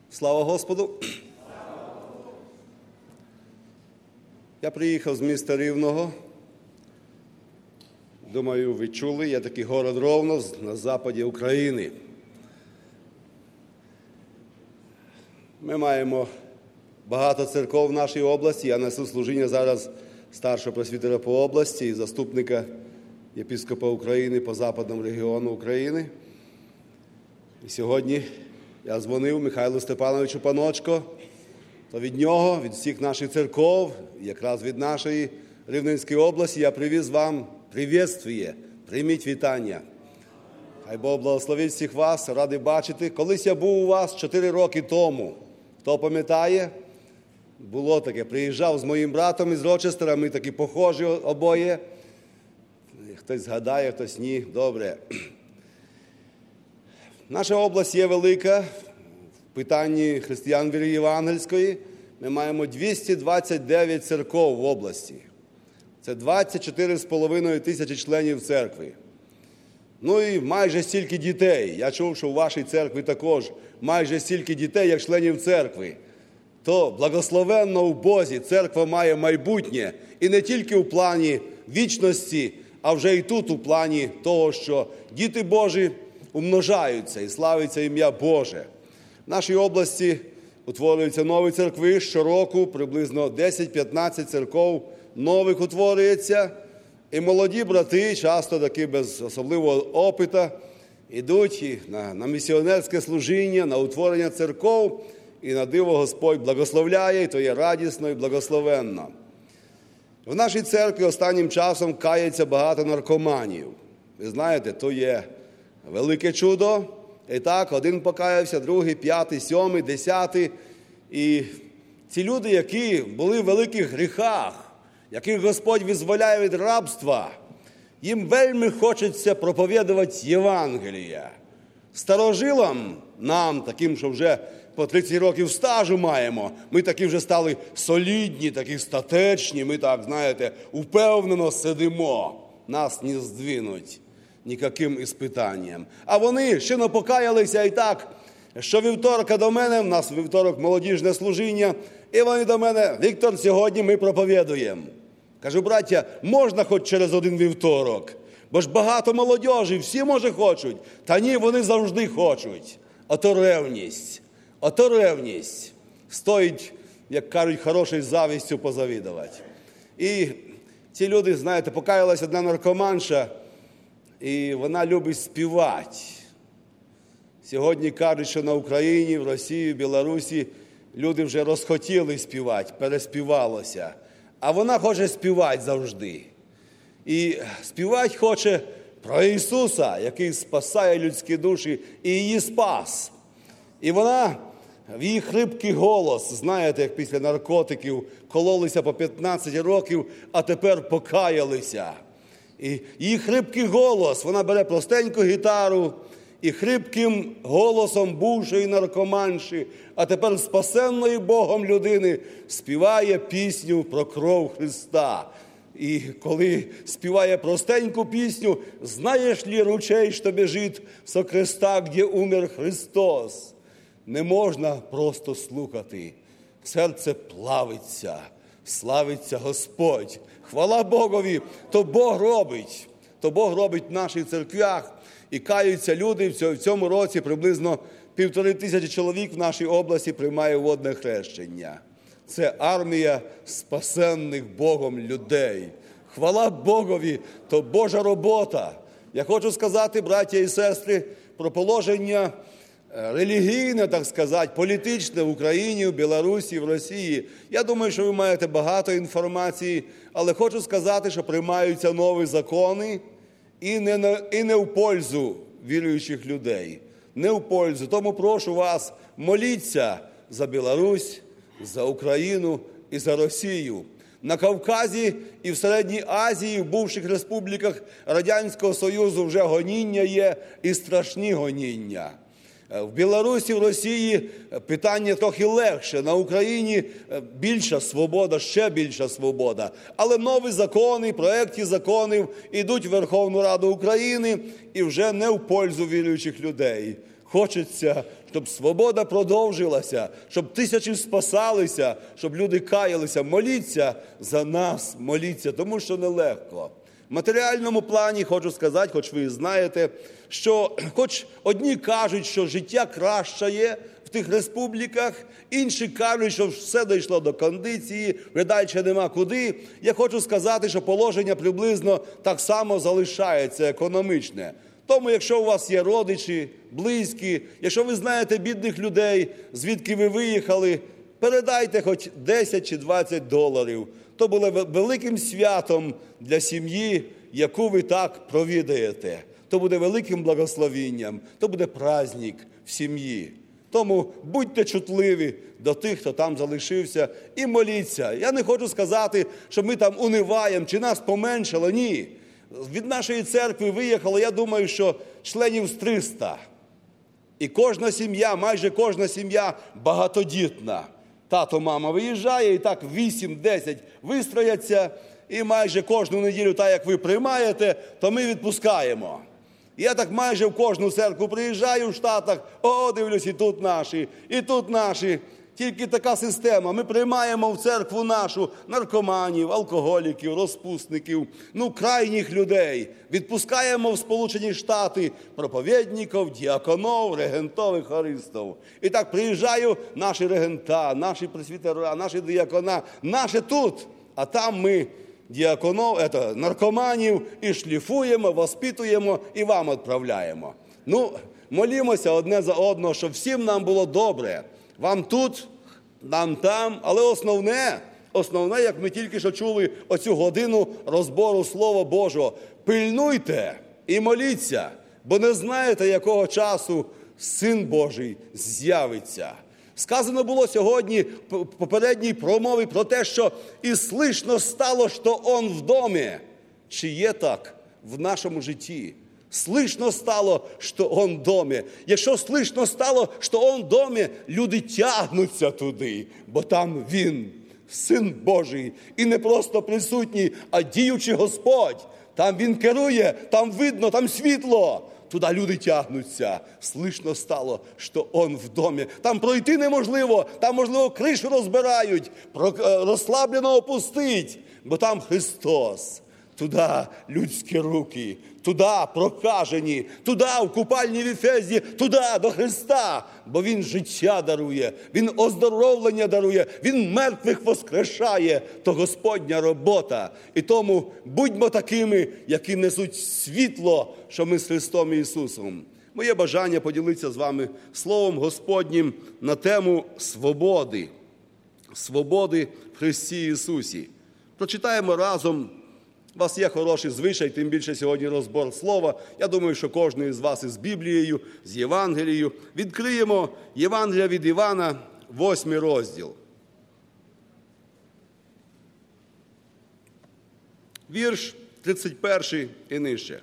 Слава Господу! Я приїхав з міста Рівного. Думаю, ви чули, є такий город Ровно на западі України. Ми маємо багато церков в нашій області. Я несу служіння зараз старшого пресвітера по області і заступника єпископа України по западному регіону України. І сьогодні я дзвонив Михайлу Степановичу Паночко, то від нього, від всіх наших церков, якраз від нашої Рівненської області, я привіз вам привітствіє, прийміть вітання. Хай Бог благословить всіх вас, радий бачити. Колись я був у вас 4 роки тому. Хто пам'ятає? Було таке, приїжджав з моїм братом із Рочестера, ми такі похожі обоє. Хтось згадає, хтось ні. Добре. Наша область є велика в питанні християн віри євангельської. Ми маємо 229 церков в області. Це 24,5 тисячі членів церкви. Ну і майже стільки дітей. Я чув, що у вашій церкві також майже стільки дітей, як членів церкви. То благословенно в Бозі церква має майбутнє. І не тільки в плані вічності, а вже і тут у плані того, що діти Божі умножаються і славиться ім'я Боже. В нашій області утворюються нові церкви. Щороку приблизно 10-15 церков нових утворюється. І молоді брати, часто таки без особливого опиту, йдуть і на місіонерське служіння, на утворення церков, і на диво Господь благословляє, і то є радісно і благословенно. В нашій церкві останнім часом кається багато наркоманів. Ви знаєте, то є велике чудо. І так, один покаявся, другий, 5, 7, 10. І ці люди, які були в великих гріхах, яких Господь визволяє від рабства, їм вельми хочеться проповідувати Євангелія. Старожилам, нам, таким, що вже по 30 років стажу маємо, ми такі вже стали солідні, такі статечні, ми так, знаєте, впевнено сидимо, нас не здвинуть ніяким іспитанням. А вони ще не покаялися і так, що вівторка до мене, в нас вівторок молодіжне служіння, і вони до мене: Віктор, сьогодні ми проповідуємо. Кажу: браття, можна хоч через один вівторок? Бо ж багато молодіжі, всі, може, хочуть. Та ні, вони завжди хочуть. Ото ревність. Ото ревність. Стоїть, як кажуть, хорошою завістю позавідувати. І ці люди, знаєте, покаялася одна наркоманша, і вона любить співати. Сьогодні кажуть, що на Україні, в Росії, в Білорусі люди вже розхотіли співати, переспівалося. А вона хоче співати завжди. І співати хоче про Ісуса, який спасає людські душі, і її спас. І вона, в її хрипкий голос, знаєте, як після наркотиків, кололися по 15 років, а тепер покаялися. І її хрипкий голос, вона бере простеньку гітару і хрипким голосом бувшої наркоманші, а тепер спасенної Богом людини, співає пісню про кров Христа. І коли співає простеньку пісню: «Знаєш ли, ручей, що біжить со креста, де умер Христос», не можна просто слухати. Серце плавиться, славиться Господь. Хвала Богові, то Бог робить. То Бог робить в наших церквях. І каються люди. В цьому році приблизно 1500 чоловік в нашій області приймає водне хрещення. Це армія спасенних Богом людей. Хвала Богові, то Божа робота. Я хочу сказати, браття і сестри, про положення релігійне, так сказати, політичне в Україні, в Білорусі, в Росії. Я думаю, що ви маєте багато інформації, але хочу сказати, що приймаються нові закони і не в пользу віруючих людей. Не в пользу. Тому прошу вас, моліться за Білорусь, за Україну і за Росію. На Кавказі і в Середній Азії, в бувших республіках Радянського Союзу вже гоніння є, і страшні гоніння. В Білорусі, в Росії питання трохи легше. На Україні більша свобода, ще більша свобода. Але нові закони, проекти законів ідуть в Верховну Раду України і вже не в пользу віруючих людей. Хочеться, щоб свобода продовжилася, щоб тисячі спасалися, щоб люди каялися. Моліться за нас, моліться, тому що нелегко. В матеріальному плані хочу сказати, хоч ви знаєте, що хоч одні кажуть, що життя кращає в тих республіках, інші кажуть, що все дійшло до кондиції, вже далі нема куди. Я хочу сказати, що положення приблизно так само залишається економічне. Тому, якщо у вас є родичі, близькі, якщо ви знаєте бідних людей, звідки ви виїхали, передайте хоч 10 чи 20 доларів. То буде великим святом для сім'ї, яку ви так провідаєте. То буде великим благословінням, то буде праздник в сім'ї. Тому будьте чутливі до тих, хто там залишився, і моліться. Я не хочу сказати, що ми там униваємо, чи нас поменшало, ні. Від нашої церкви виїхало, я думаю, що членів з 300. І кожна сім'я, майже кожна сім'я багатодітна. Тато, мама виїжджає, і так 8-10 вистрояться, і майже кожну неділю, так як ви приймаєте, то ми відпускаємо. Я так майже в кожну церкву приїжджаю в Штатах, дивлюсь, і тут наші, і тут наші. Тільки така система. Ми приймаємо в церкву нашу наркоманів, алкоголіків, розпусників, крайніх людей. Відпускаємо в Сполучені Штати проповідників, діаконів, регентів і хористів. І так приїжджаю наші регента, наші пресвітера, наші діакона, наші тут. А там ми наркоманів і шліфуємо, воспитуємо і вам відправляємо. Молімося одне за одного, щоб всім нам було добре. Вам тут, нам там, але основне, як ми тільки що чули оцю годину розбору Слова Божого, пильнуйте і моліться, бо не знаєте, якого часу Син Божий з'явиться. Сказано було сьогодні в попередній промові про те, що «І слышно стало, що Он в домі». Чи є так в нашому житті? Слышно стало, що Он в домі. Якщо слышно стало, що Он в домі, люди тягнуться туди, бо там Він, Син Божий, і не просто присутній, а діючий Господь. Там Він керує, там видно, там світло. Туди люди тягнуться. Слышно стало, що Он в домі. Там пройти неможливо, там, можливо, кришу розбирають, розслаблено опустить, бо там Христос. Туди людські руки, туди прокажені, туди в купальні в Ефезі, туди до Христа, бо Він життя дарує, Він оздоровлення дарує, Він мертвих воскрешає, то Господня робота. І тому будьмо такими, які несуть світло, що ми з Христом Ісусом. Моє бажання поділитися з вами Словом Господнім на тему свободи. Свободи в Христі Ісусі. Прочитаємо разом. У вас є хороший звичай, тим більше сьогодні розбор слова. Я думаю, що кожен із вас із Біблією, з Євангелією. Відкриємо Євангелія від Івана, 8 розділ. Вірш 31 і нижче.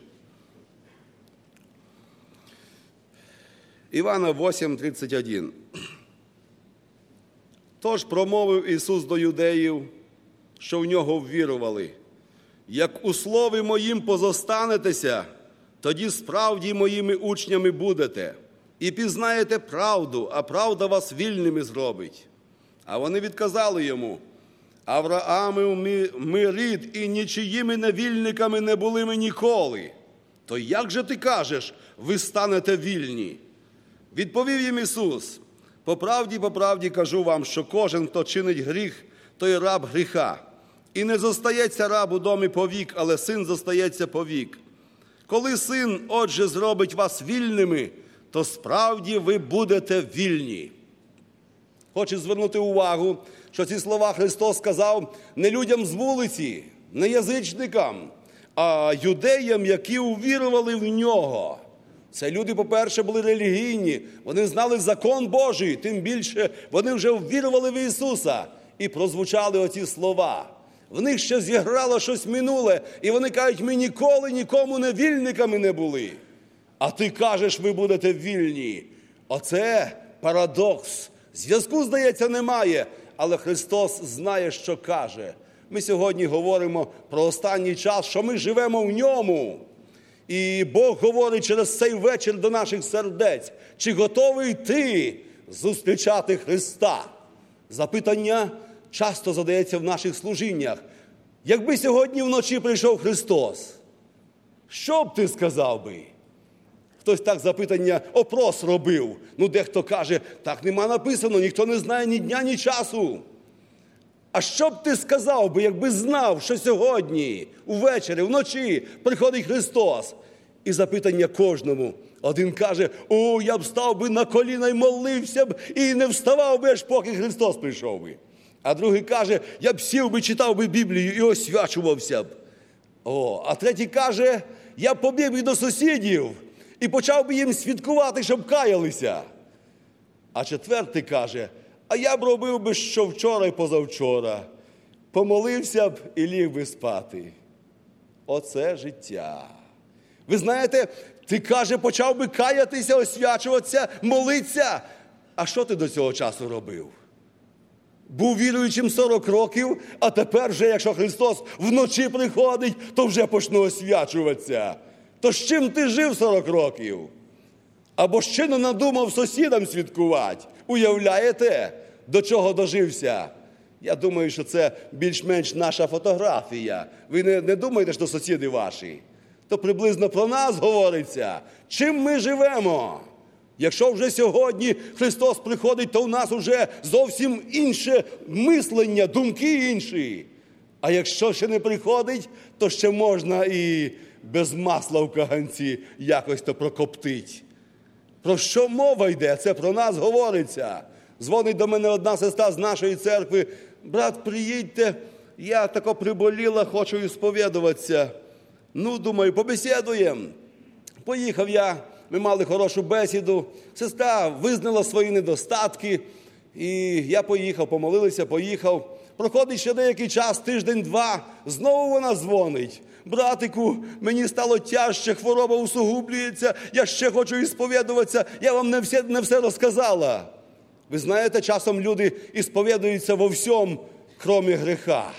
Івана 8:31. Тож промовив Ісус до юдеїв, що в Нього ввірували. Як у слові моїм позостанетеся, тоді справді моїми учнями будете, і пізнаєте правду, а правда вас вільними зробить. А вони відказали йому: Авраамів ми рід, і нічиїми невільниками не були ми ніколи. То як же ти кажеш, ви станете вільні? Відповів їм Ісус: по правді кажу вам, що кожен, хто чинить гріх, той раб гріха. І не зостається раб у домі повік, але син зостається повік. Коли син, отже, зробить вас вільними, то справді ви будете вільні. Хочу звернути увагу, що ці слова Христос сказав не людям з вулиці, не язичникам, а юдеям, які увірували в Нього. Це люди, по-перше, були релігійні, вони знали закон Божий, тим більше вони вже ввірували в Ісуса. І прозвучали оці слова. В них ще зіграло щось минуле, і вони кажуть: ми ніколи нікому не вільниками не були. А ти кажеш, ви будете вільні. Оце парадокс. Зв'язку, здається, немає, але Христос знає, що каже. Ми сьогодні говоримо про останній час, що ми живемо в Ньому. І Бог говорить через цей вечір до наших сердець: чи готовий ти зустрічати Христа? Запитання часто задається в наших служіннях. Якби сьогодні вночі прийшов Христос, що б ти сказав би? Хтось так запитання, опрос робив. Дехто каже, так нема написано, ніхто не знає ні дня, ні часу. А що б ти сказав би, якби знав, що сьогодні, увечері, вночі приходить Христос? І запитання кожному. Один каже, я б став би на коліна й молився б, і не вставав би, аж поки Христос прийшов би. А другий каже, я б сів би, читав би Біблію і освячувався б. А третій каже, я б побіг би до сусідів і почав би їм свідкувати, щоб каялися. А четвертий каже, а я б робив би, що вчора і позавчора. Помолився б і ліг би спати. Оце життя. Ви знаєте, ти, каже, почав би каятися, освячуватися, молитися. А що ти до цього часу робив? Був віруючим 40 років, а тепер вже, якщо Христос вночі приходить, то вже почну освячуватися. То з чим ти жив 40 років? Або ще не надумав сусідам свідкувати. Уявляєте, до чого дожився? Я думаю, що це більш-менш наша фотографія. Ви не думаєте, що сусіди ваші? То приблизно про нас говориться. Чим ми живемо? Якщо вже сьогодні Христос приходить, то у нас вже зовсім інше мислення, думки інші. А якщо ще не приходить, то ще можна і без масла в каганці якось то прокоптить. Про що мова йде? Це про нас говориться. Дзвонить до мене одна сестра з нашої церкви. Брат, приїдьте, я тако приболіла, хочу ісповідуватися. Думаю, побесідуємо. Поїхав я, ми мали хорошу бесіду. Сестра визнала свої недостатки. І я поїхав, помолилися, поїхав. Проходить ще деякий час, тиждень-два, знову вона дзвонить. Братику, мені стало тяжче, хвороба усугублюється, я ще хочу ісповідуватися, я вам не все розказала. Ви знаєте, часом люди ісповідуються во всьому, крім гріха.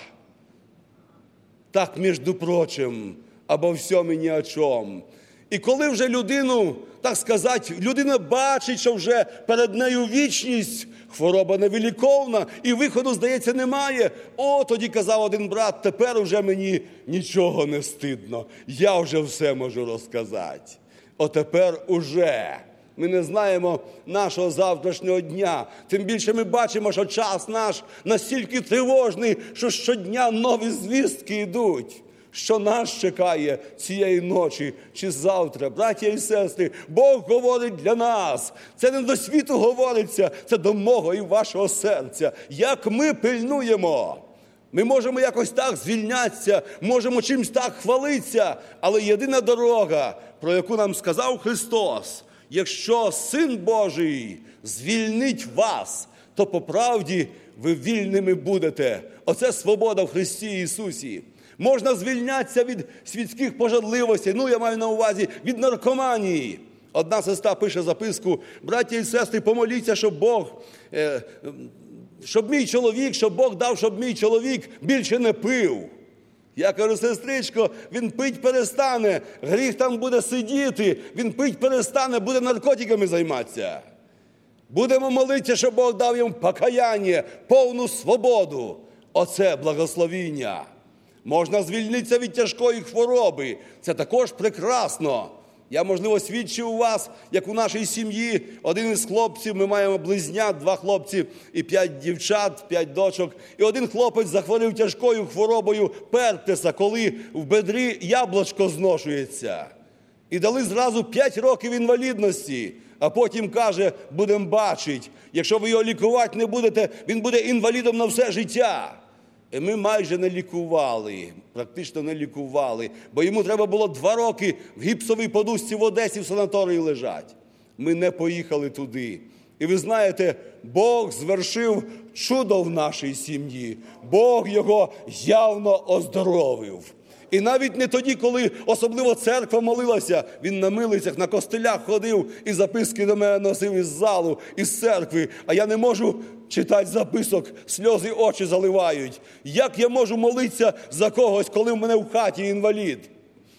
Так, між прочим, або всьому і ні о чому. І коли вже людину, так сказати, людина бачить, що вже перед нею вічність, хвороба невиліковна, і виходу, здається, немає. Тоді казав один брат, тепер уже мені нічого не стидно, я вже все можу розказати. Тепер уже. Ми не знаємо нашого завтрашнього дня. Тим більше ми бачимо, що час наш настільки тривожний, що щодня нові звістки йдуть. Що нас чекає цієї ночі чи завтра, браття і сестри, Бог говорить для нас. Це не до світу говориться, це до мого і вашого серця. Як ми пильнуємо. Ми можемо якось так звільнятися, можемо чимось так хвалитися, але єдина дорога, про яку нам сказав Христос, якщо Син Божий звільнить вас, то по правді ви вільними будете. Оце свобода в Христі Ісусі. Можна звільнятися від світських пожадливостей, я маю на увазі від наркоманії. Одна сестра пише записку, браття і сестри, помоліться, щоб Бог дав, щоб мій чоловік більше не пив. Я кажу, сестричко, він пить перестане, гріх там буде сидіти, він пить перестане, буде наркотиками займатися. Будемо молитися, щоб Бог дав йому покаяння, повну свободу. Оце благословіння. Можна звільнитися від тяжкої хвороби. Це також прекрасно. Я, можливо, свідчив у вас, як у нашій сім'ї один із хлопців, ми маємо близнят, 2 хлопці і 5 дівчат, 5 дочок. І один хлопець захворів тяжкою хворобою пертеса, коли в бедрі яблучко зношується. І дали зразу 5 років інвалідності. А потім каже, будемо бачити, якщо ви його лікувати не будете, він буде інвалідом на все життя. І ми майже не лікували, практично не лікували, бо йому треба було 2 роки в гіпсовій подушці в Одесі в санаторії лежати. Ми не поїхали туди. І ви знаєте, Бог звершив чудо в нашій сім'ї. Бог його явно оздоровив. І навіть не тоді, коли особливо церква молилася, він на милицях, на костелях ходив і записки до мене носив із залу, із церкви. А я не можу читати записок, сльози очі заливають. Як я можу молитися за когось, коли в мене в хаті інвалід?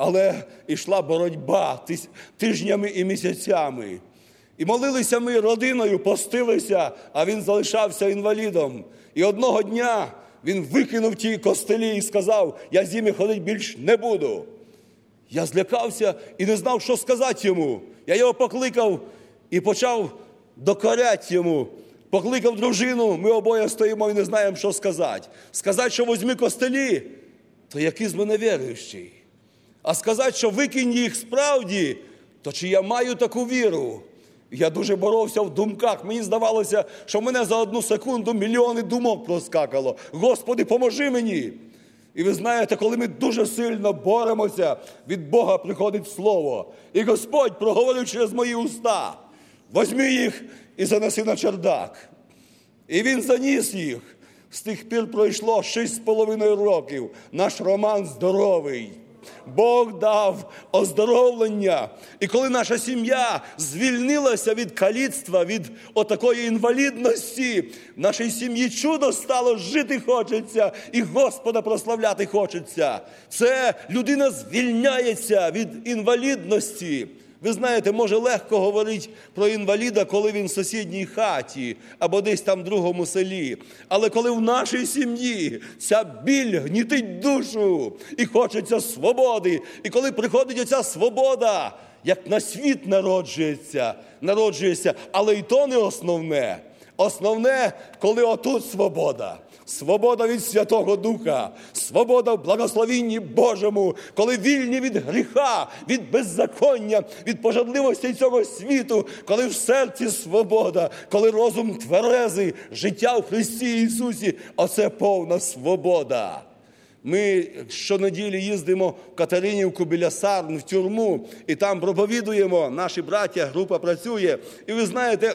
але йшла боротьба тижнями і місяцями. І молилися ми родиною, постилися, а він залишався інвалідом. І одного дня він викинув ті костелі і сказав: я з ними ходити більш не буду. Я злякався і не знав, що сказати йому. Я його покликав і почав докоряти йому. Покликав дружину, ми обоє стоїмо і не знаємо, що сказати. Сказати, що візьми костелі, то який з мене віруючий. А сказати, що викинь їх справді, то чи я маю таку віру? Я дуже боровся в думках. Мені здавалося, що в мене за одну секунду мільйони думок проскакало. Господи, поможи мені! І ви знаєте, коли ми дуже сильно боремося, від Бога приходить слово. І Господь проговорив через мої уста: возьми їх і занеси на чердак. І він заніс їх. З тих пір пройшло 6,5 років. Наш Роман здоровий. Бог дав оздоровлення. І коли наша сім'я звільнилася від каліцтва, від отакої інвалідності, в нашій сім'ї чудо стало, жити хочеться і Господа прославляти хочеться. Це людина звільняється від інвалідності. Ви знаєте, може легко говорити про інваліда, коли він в сусідній хаті або десь там в другому селі. Але коли в нашій сім'ї ця біль гнітить душу і хочеться свободи, і коли приходить оця свобода, як на світ народжується, але і то не основне. Основне, коли отут свобода. Свобода від Святого Духа, свобода в благословінні Божому, коли вільні від гріха, від беззаконня, від пожадливості цього світу, коли в серці свобода, коли розум тверезий, життя в Христі Ісусі, оце повна свобода. Ми щонеділі їздимо в Катеринівку біля Сарн, в тюрму, і там проповідуємо, наші браття, група працює. І ви знаєте,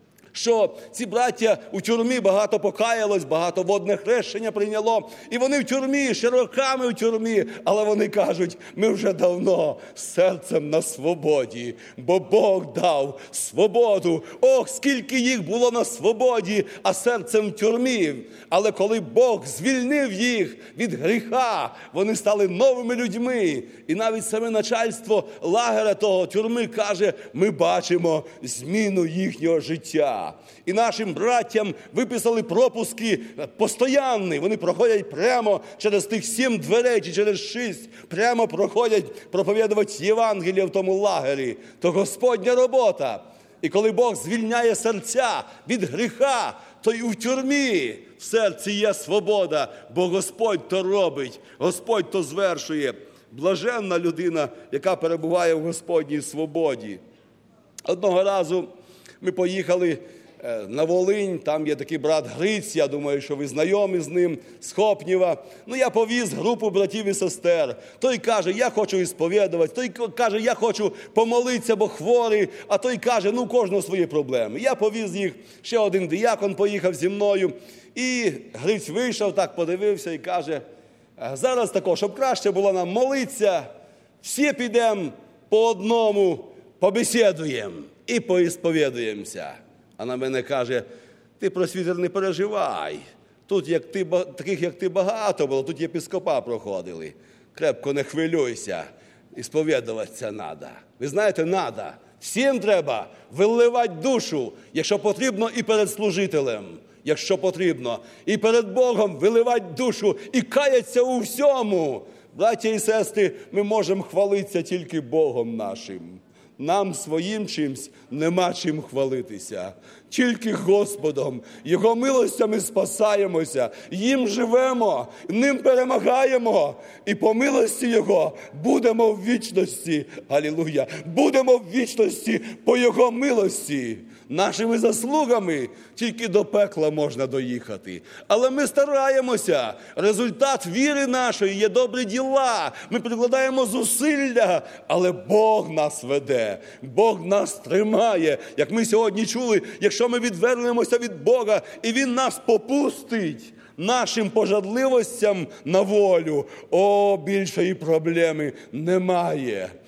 що ці браття у тюрмі багато покаялось, багато водне хрещення прийняло. І вони в тюрмі, ще роками в тюрмі, але вони кажуть: ми вже давно серцем на свободі, бо Бог дав свободу. Ох, скільки їх було на свободі, а серцем в тюрмі. Але коли Бог звільнив їх від гріха, вони стали новими людьми. І навіть саме начальство лагеря того тюрми каже: ми бачимо зміну їхнього життя. І нашим браттям виписали пропуски постоянні. Вони проходять прямо через тих 7 дверей, чи через 6. Прямо проходять проповідувати Євангеліє в тому лагері. То Господня робота. І коли Бог звільняє серця від гріха, то і в тюрмі в серці є свобода, бо Господь то робить, Господь то звершує. Блаженна людина, яка перебуває в Господній свободі. Одного разу ми поїхали на Волинь, там є такий брат Гриць, я думаю, що ви знайомі з ним, з Хопнєва. Я повіз групу братів і сестер. Той каже: я хочу ісповідувати, той каже: я хочу помолитися, бо хворий, а той каже: у кожного свої проблеми. Я повіз їх, ще один диякон поїхав зі мною, і Гриць вийшов, так подивився і каже: зараз тако, щоб краще було нам молитися, всі підемо по одному, побесідуємо і поісповідуємося. А на мене каже: ти, просвітер, не переживай. Тут таких, як ти, багато було, тут єпископа проходили. Крепко не хвилюйся, ісповідуватися треба. Ви знаєте, треба. Всім треба виливати душу, якщо потрібно, і перед служителем. Якщо потрібно, і перед Богом виливати душу, і каятися у всьому. Браття і сестри, ми можемо хвалитися тільки Богом нашим. Нам своїм чимсь нема чим хвалитися. Тільки Господом, Його милостями спасаємося, їм живемо, ним перемагаємо. І по милості Його будемо в вічності. Алілуя! Будемо в вічності по Його милості. Нашими заслугами тільки до пекла можна доїхати. Але ми стараємося. Результат віри нашої є добрі діла. Ми прикладаємо зусилля, але Бог нас веде. Бог нас тримає. Як ми сьогодні чули, якщо ми відвернемося від Бога, і Він нас попустить нашим пожадливостям на волю, більшої проблеми немає.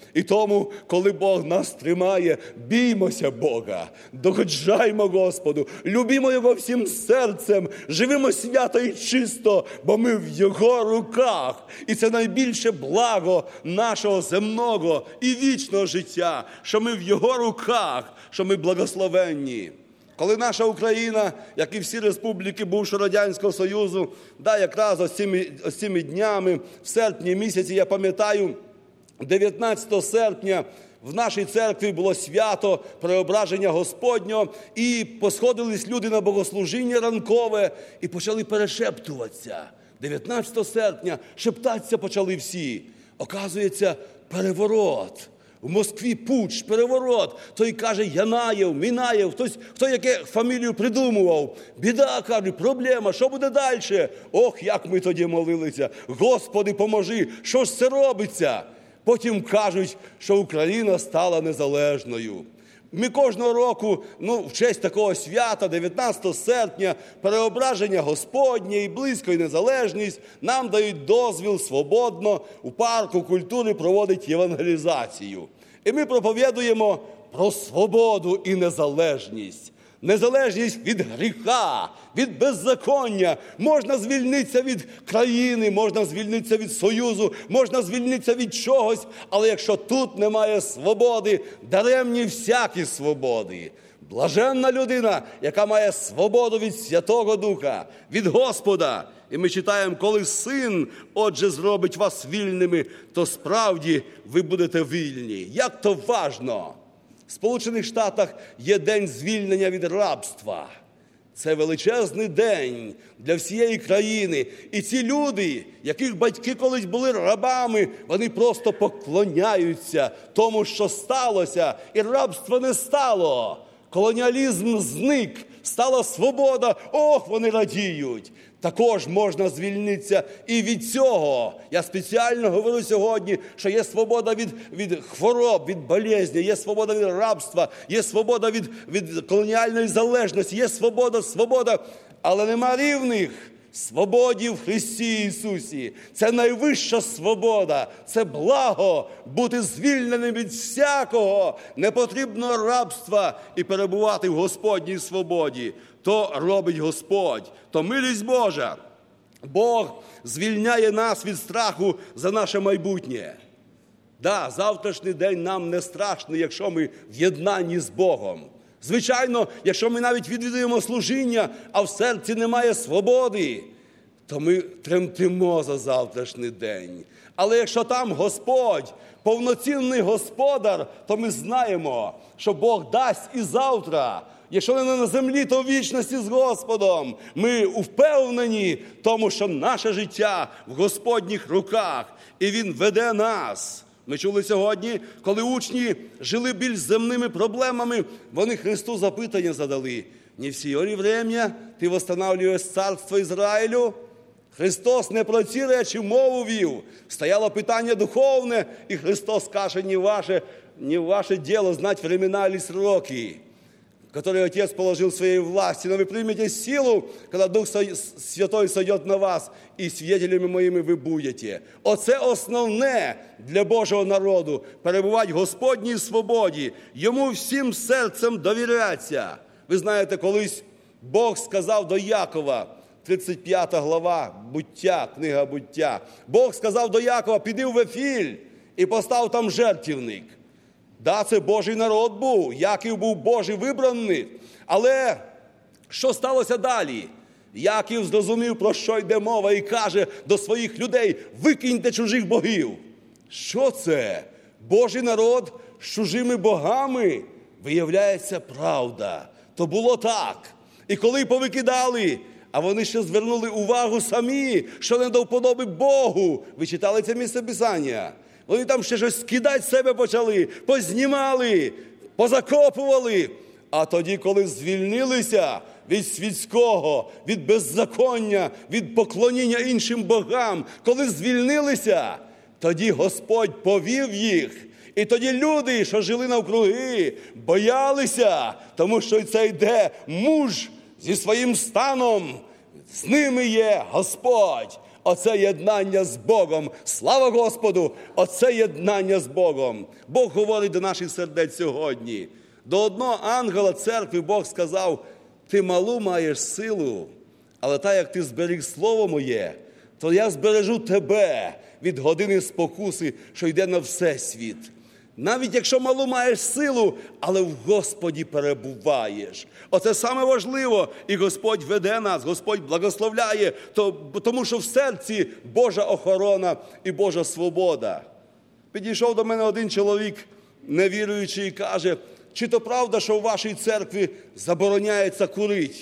І тому, коли Бог нас тримає, біймося Бога, догоджаймо Господу, любімо Його всім серцем, живимо свято і чисто, бо ми в Його руках. І це найбільше благо нашого земного і вічного життя, що ми в Його руках, що ми благословенні. Коли наша Україна, як і всі республіки бувшого Радянського Союзу, якраз ось цими днями, в серпні місяці, я пам'ятаю, 19 серпня в нашій церкві було свято Преображення Господнього, і посходились люди на богослужіння ранкове і почали перешептуватися. 19 серпня шептатися почали всі. Оказується, переворот. В Москві путч, переворот. Той каже Янаєв, Мінаєв, хто яке фамілію придумував. Біда, каже, проблема, що буде далі? Ох, як ми тоді молилися. Господи, поможи, що ж це робиться? Потім кажуть, що Україна стала незалежною. Ми кожного року, в честь такого свята, 19 серпня, Переображення Господнє і близько і незалежність, нам дають дозвіл свободно у парку культури проводити євангелізацію. І ми проповідуємо про свободу і незалежність. Незалежність від гріха, від беззаконня. Можна звільнитися від країни, можна звільнитися від Союзу, можна звільнитися від чогось, але якщо тут немає свободи, даремні всякі свободи. Блаженна людина, яка має свободу від Святого Духа, від Господа. І ми читаємо, коли Син, отже, зробить вас вільними, то справді ви будете вільні. Як то важно! В Сполучених Штатах є день звільнення від рабства. Це величезний день для всієї країни. І ці люди, яких батьки колись були рабами, вони просто поклоняються тому, що сталося, і рабства не стало. Колоніалізм зник, стала свобода, ох, вони радіють. Також можна звільнитися і від цього. Я спеціально говорю сьогодні, що є свобода від хвороб, від болезні, є свобода від рабства, є свобода від колоніальної залежності, є свобода, але нема рівних свободі в Христі Ісусі. Це найвища свобода, це благо бути звільненим від всякого непотрібного рабства і перебувати в Господній свободі. То робить Господь, то милість Божа. Бог звільняє нас від страху за наше майбутнє. Завтрашній день нам не страшний, якщо ми в єднанні з Богом. Звичайно, якщо ми навіть відвідуємо служіння, а в серці немає свободи, то ми тремтимо за завтрашній день. Але якщо там Господь, повноцінний Господар, то ми знаємо, що Бог дасть і завтра. Якщо не на землі, то в вічності з Господом. Ми впевнені в тому, що наше життя в Господніх руках, і Він веде нас. Ми чули сьогодні, коли учні жили більш земними проблемами, вони Христу запитання задали. «Не всі ли время ти восстанавливаєш царство Ізраїлю?» Христос не про ці речі мову вів. Стояло питання духовне, і Христос каже, не ваше діло знати времена или сроки, которые Отец положил в своей власти, но вы примете силу, когда Дух Святой сойдет на вас, і свидетелями моїми ви будете. Оце основне для Божого народу – перебувати в Господній свободі, йому всім серцем довірятися. Ви знаєте, колись Бог сказав до Якова, 35 глава, Буття, книга Буття. Бог сказав до Якова, піди в Вифіль і постав там жертвенник. Це Божий народ був, Яків був Божий вибраний. Але що сталося далі? Яків зрозумів, про що йде мова, і каже до своїх людей, викиньте чужих богів. Що це? Божий народ з чужими богами? Виявляється, правда. То було так. І коли повикидали, а вони ще звернули увагу самі, що не до вподоби Богу. Ви читали це місце Писання? Вони там ще щось скидати з себе почали, познімали, позакопували. А тоді, коли звільнилися від світського, від беззаконня, від поклоніння іншим богам, коли звільнилися, тоді Господь повів їх. І тоді люди, що жили навкруги, боялися, тому що це йде муж зі своїм станом, з ними є Господь. Оце єднання з Богом. Слава Господу! Оце єднання з Богом. Бог говорить до наших сердець сьогодні. До одного ангела церкви Бог сказав: ти малу маєш силу, але так як ти зберіг слово моє, то я збережу тебе від години спокуси, що йде на всесвіт. Навіть якщо малу маєш силу, але в Господі перебуваєш. Оце саме важливо. І Господь веде нас, Господь благословляє, тому що в серці Божа охорона і Божа свобода. Підійшов до мене один чоловік, невіруючий, і каже: чи то правда, що в вашій церкві забороняється курити?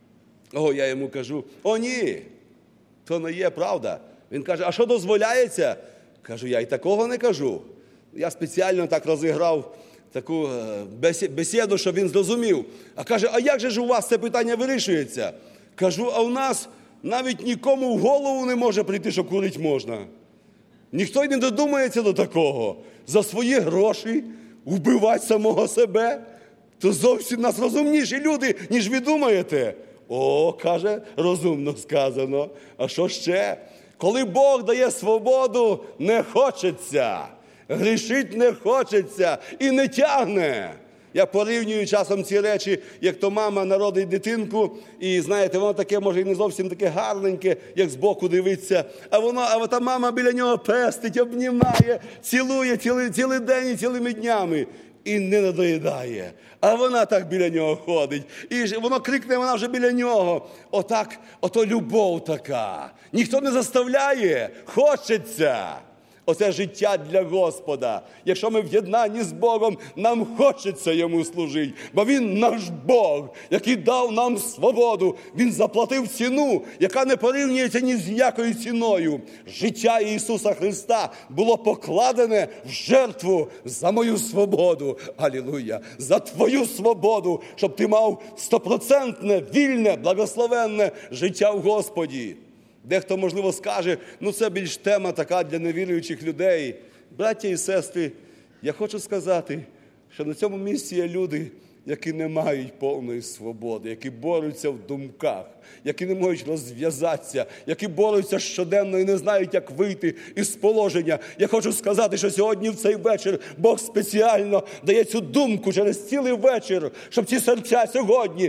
Я йому кажу: о ні, то не є правда. Він каже: а що дозволяється? Кажу: я й такого не кажу. Я спеціально так розіграв таку бесіду, щоб він зрозумів. А каже: а як же ж у вас це питання вирішується? Кажу: а у нас навіть нікому в голову не може прийти, що курити можна. Ніхто й не додумається до такого. За свої гроші вбивати самого себе? То зовсім нас розумніші люди, ніж ви думаєте. Каже, розумно сказано. А що ще? Коли Бог дає свободу, не хочеться. Грішить не хочеться і не тягне. Я порівнюю часом ці речі, як то мама народить дитинку, і, знаєте, воно таке, може, і не зовсім таке гарненьке, як збоку дивиться, а та мама біля нього пестить, обнімає, цілує цілий день і цілими днями. І не надоїдає. А вона так біля нього ходить. І воно крикне, вона вже біля нього. Ото любов така. Ніхто не заставляє, хочеться. Оце життя для Господа. Якщо ми в єднанні з Богом, нам хочеться Йому служити. Бо Він наш Бог, який дав нам свободу. Він заплатив ціну, яка не порівнюється ні з якою ціною. Життя Ісуса Христа було покладене в жертву за мою свободу. Алілуя! За твою свободу, щоб ти мав 100% вільне, благословенне життя в Господі. Дехто, можливо, скаже: це більш тема така для невіруючих людей. Браття і сестри, я хочу сказати, що на цьому місці є люди, які не мають повної свободи, які борються в думках, які не можуть розв'язатися, які борються щоденно і не знають, як вийти із положення. Я хочу сказати, що сьогодні в цей вечір Бог спеціально дає цю думку через цілий вечір, щоб ці серця сьогодні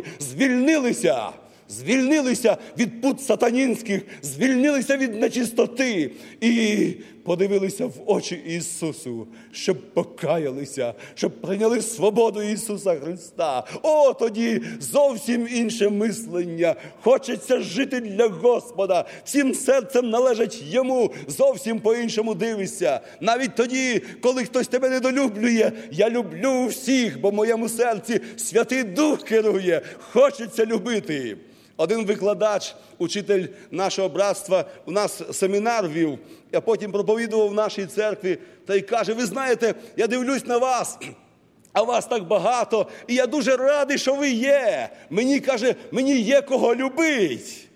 звільнилися від пут сатанінських, звільнилися від нечистоти і подивилися в очі Ісусу, щоб покаялися, щоб прийняли свободу Ісуса Христа. Тоді зовсім інше мислення. Хочеться жити для Господа. Всім серцем належить Йому. Зовсім по-іншому дивишся. Навіть тоді, коли хтось тебе недолюблює, я люблю всіх, бо в моєму серці Святий Дух керує. Хочеться любити. Один викладач, учитель нашого братства, у нас семінар вів, а потім проповідував в нашій церкві, та й каже: ви знаєте, я дивлюсь на вас, а вас так багато, і я дуже радий, що ви є. Мені є кого любить.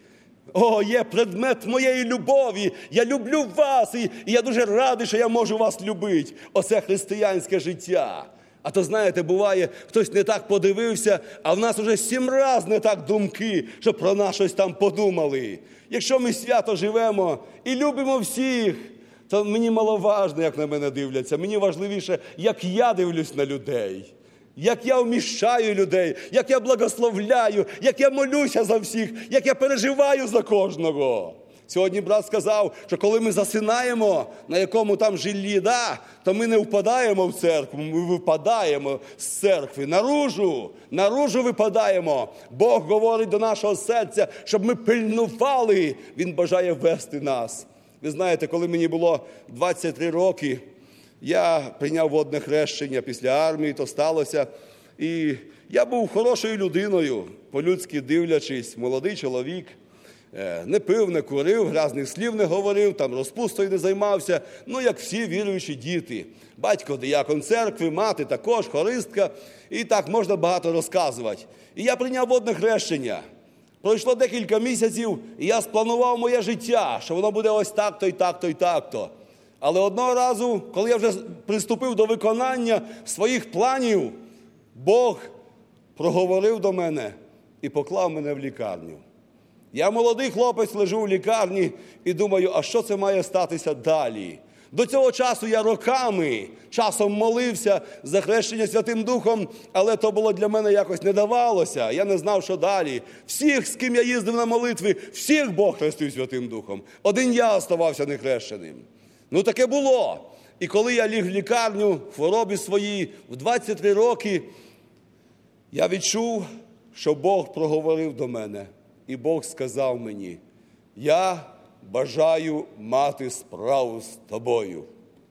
Є предмет моєї любові. Я люблю вас, і я дуже радий, що я можу вас любити. Оце християнське життя. А то, знаєте, буває, хтось не так подивився, а в нас уже 7 разів не так думки, щоб про нас щось там подумали. Якщо ми свято живемо і любимо всіх, то мені маловажно, як на мене дивляться. Мені важливіше, як я дивлюсь на людей, як я вміщаю людей, як я благословляю, як я молюся за всіх, як я переживаю за кожного. Сьогодні брат сказав, що коли ми засинаємо на якому там жиллі, то ми не впадаємо в церкву, ми випадаємо з церкви. Наружу випадаємо. Бог говорить до нашого серця, щоб ми пильнували. Він бажає вести нас. Ви знаєте, коли мені було 23 роки, я прийняв водне хрещення після армії, то сталося. І я був хорошою людиною, по-людськи дивлячись, молодий чоловік. Не пив, не курив, грязних слів не говорив, там розпустою не займався, як всі віруючі діти. Батько диякон церкви, мати також, хористка, і так можна багато розказувати. І я прийняв водне хрещення. Пройшло декілька місяців, і я спланував моє життя, що воно буде ось так-то і так-то і так-то. Але одного разу, коли я вже приступив до виконання своїх планів, Бог проговорив до мене і поклав мене в лікарню. Я молодий хлопець, лежу в лікарні і думаю, а що це має статися далі? До цього часу я роками часом молився за хрещення Святим Духом, але то було для мене якось не давалося. Я не знав, що далі. Всіх, з ким я їздив на молитви, всіх Бог хрестив Святим Духом. Один я оставався нехрещеним. Таке було. І коли я ліг в лікарню в хворобі своїй в 23 роки, я відчув, що Бог проговорив до мене. І Бог сказав мені, я бажаю мати справу з тобою.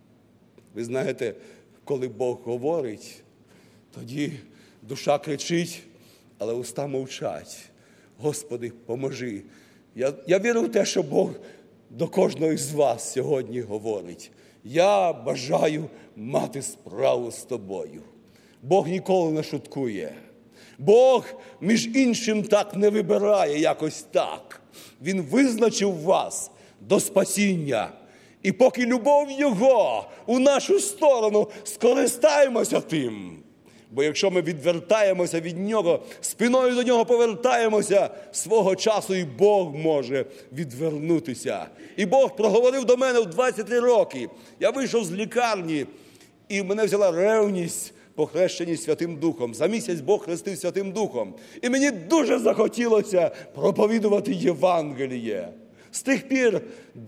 Ви знаєте, коли Бог говорить, тоді душа кричить, але уста мовчать. Господи, поможи. Я вірю в те, що Бог до кожного з вас сьогодні говорить. Я бажаю мати справу з тобою. Бог ніколи не шуткує. Бог, між іншим, так не вибирає якось так. Він визначив вас до спасіння. І поки любов Його у нашу сторону, скористаємося тим. Бо якщо ми відвертаємося від Нього, спиною до Нього повертаємося, свого часу і Бог може відвернутися. І Бог проговорив до мене в 23 роки. Я вийшов з лікарні, і мене взяла ревність по хрещенні Святим Духом. За місяць Бог хрестив Святим Духом. І мені дуже захотілося проповідувати Євангеліє. З тих пір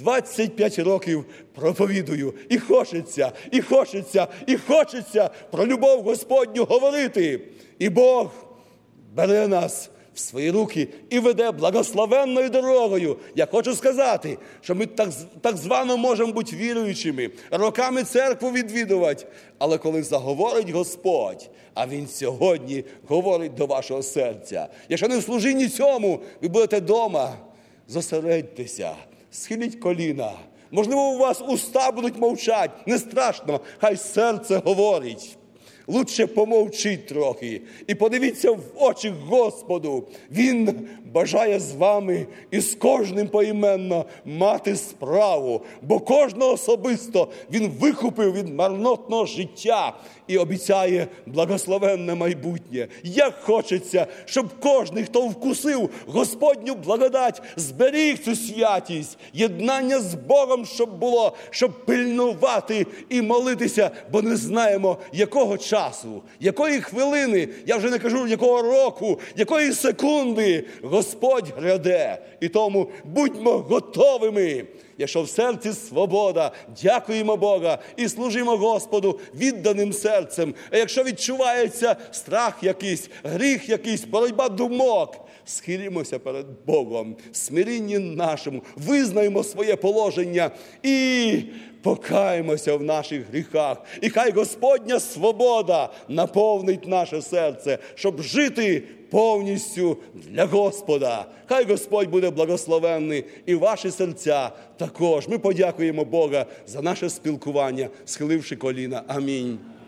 25 років проповідую. І хочеться, і хочеться, і хочеться про любов Господню говорити. І Бог бере нас в свої руки і веде благословенною дорогою. Я хочу сказати, що ми так звано можемо бути віруючими, роками церкву відвідувати. Але коли заговорить Господь, а Він сьогодні говорить до вашого серця. Якщо не в служінні цьому, ви будете вдома, зосередьтеся, схиліть коліна. Можливо, у вас уста будуть мовчати. Не страшно, хай серце говорить. Лучше помовчіть трохи і подивіться в очі Господу. Він бажає з вами і з кожним поіменно мати справу, бо кожного особисто Він викупив від марнотного життя і обіцяє благословенне майбутнє. Як хочеться, щоб кожен, хто вкусив Господню благодать, зберіг цю святість, єднання з Богом, щоб було, щоб пильнувати і молитися, бо не знаємо, якого часу, якої хвилини, я вже не кажу, якого року, якої секунди Господь гряде. І тому будьмо готовими. Якщо в серці свобода, дякуємо Бога і служимо Господу відданим серцем. А якщо відчувається страх якийсь, гріх якийсь, боротьба думок, схилімося перед Богом, в смирінні нашому, визнаємо своє положення і покаємося в наших гріхах. І хай Господня свобода наповнить наше серце, щоб жити повністю для Господа. Хай Господь буде благословенний і ваші серця також. Ми подякуємо Бога за наше спілкування, схиливши коліна. Амінь.